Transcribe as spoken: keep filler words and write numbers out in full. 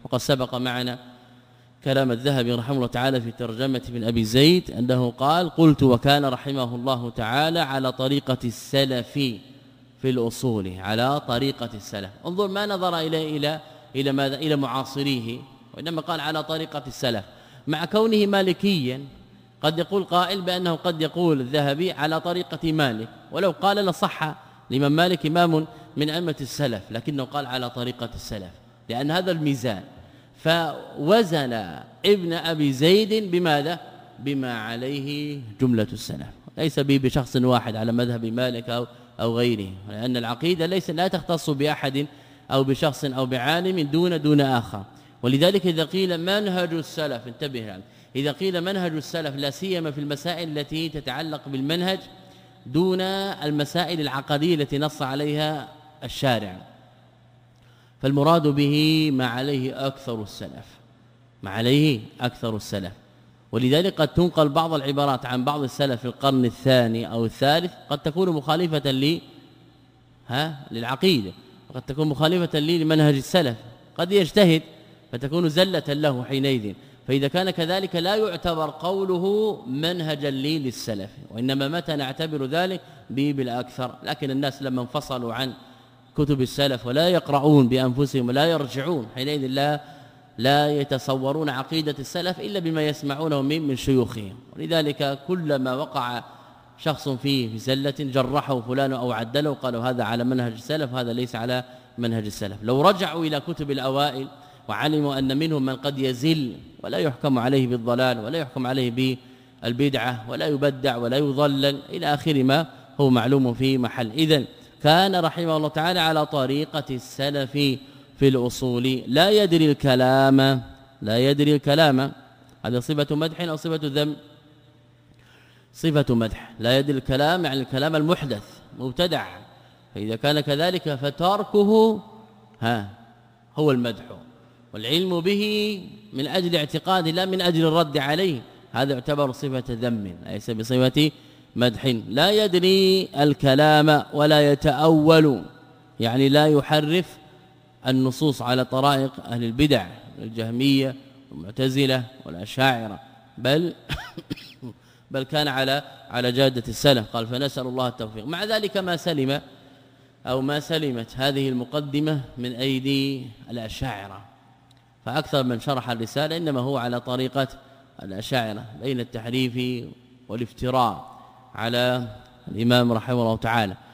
وقد سبق معنا كلام الذهبي رحمه الله تعالى في ترجمة ابن أبي زيد أنه قال قلت وكان رحمه الله تعالى على طريقة السلف في الأصول على طريقة السلف. انظر ما نظر إلى إلى إلى ماذا إلى معاصريه، وإنما قال على طريقة السلف مع كونه مالكيا. قد يقول قائل بأنه قد يقول الذهبي على طريقة مالك، ولو قال لصح الإمام مالك إمام من أئمة السلف، لكنه قال على طريقة السلف لأن هذا الميزان. فوزن ابن أبي زيد بماذا؟ بما عليه جملة السلف، ليس به بشخص واحد على مذهب مالك أو أو غيره، لأن العقيدة ليس لا تختص بأحد أو بشخص أو بعالم دون دون آخر. ولذلك إذا قيل منهج السلف، انتبه يعني إذا قيل منهج السلف لا سيما في المسائل التي تتعلق بالمنهج دون المسائل العقدية التي نص عليها الشارع، فالمراد به ما عليه أكثر السلف، ما عليه أكثر السلف. ولذلك قد تنقل بعض العبارات عن بعض السلف في القرن الثاني أو الثالث قد تكون مخالفة لي ها للعقيدة، وقد تكون مخالفة لي لمنهج السلف، قد يجتهد فتكون زلة له حينئذ. فإذا كان كذلك لا يعتبر قوله منهجا لي للسلف، وإنما متى نعتبر ذلك به بالأكثر. لكن الناس لما انفصلوا عن كتب السلف ولا يقرؤون بأنفسهم ولا يرجعون، حينئذ لا لا يتصورون عقيدة السلف إلا بما يسمعونه من من شيوخهم. ولذلك كلما وقع شخص فيه في زلة جرحه فلان أو عدله قالوا هذا على منهج السلف، هذا ليس على منهج السلف. لو رجعوا إلى كتب الأوائل وعلموا أن منهم من قد يزل ولا يحكم عليه بالضلال ولا يحكم عليه بالبدعة ولا يبدع ولا يضلل إلى آخر ما هو معلوم في محل. إذن كان رحمه الله تعالى على طريقة السلف في الأصول، لا يدري الكلام، لا يدري الكلام، هذا صفة مدح أو صفة ذم؟ صفة مدح. لا يدري الكلام يعني الكلام المحدث مبتدع، فإذا كان كذلك فتركه ها هو المدح، والعلم به من أجل اعتقاده لا من أجل الرد عليه، هذا يعتبر صفة ذم ليس بصفة مدح. لا يدري الكلام ولا يتأول، يعني لا يحرف النصوص على طرائق أهل البدع الجهمية والمعتزلة والأشاعرة، بل بل كان على على جادة السلف. قال فنسأل الله التوفيق. مع ذلك ما سلم أو ما سلمت هذه المقدمة من أيدي الأشاعرة، فأكثر من شرح الرسالة إنما هو على طريقة الأشاعرة بين التحريف والافتراء على الإمام رحمه الله تعالى.